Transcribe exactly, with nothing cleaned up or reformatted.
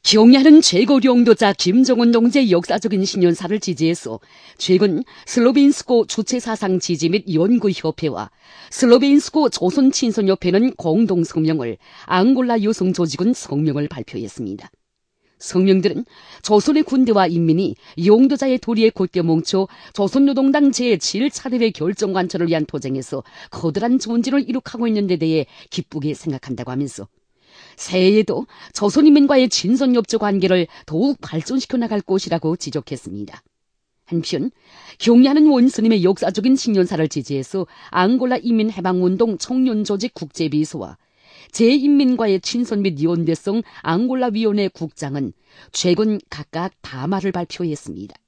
경야는 최고領導자 김정은 동지의 역사적인 신년사를 지지해서 최근 슬로빈스코 주체사상 지지 및 연구협회와 슬로빈스코 조선친선협회는 공동 성명을 앙골라 여성조직은 성명을 발표했습니다. 성명들은 조선의 군대와 인민이 용도자의 도리에 곧게 뭉쳐 조선노동당 제칠 차대회 결정관철을 위한 도쟁에서 커다란 존재를 이룩하고 있는 데 대해 기쁘게 생각한다고 하면서 새해에도 조선인민과의 친선협조 관계를 더욱 발전시켜 나갈 것이라고 지적했습니다. 한편 경야는 원스님의 역사적인 신년사를 지지해서 앙골라 인민해방운동 청년조직 국제비서와 제인민과의 친선 및 연대성 앙골라위원회 국장은 최근 각각 담화를 발표했습니다.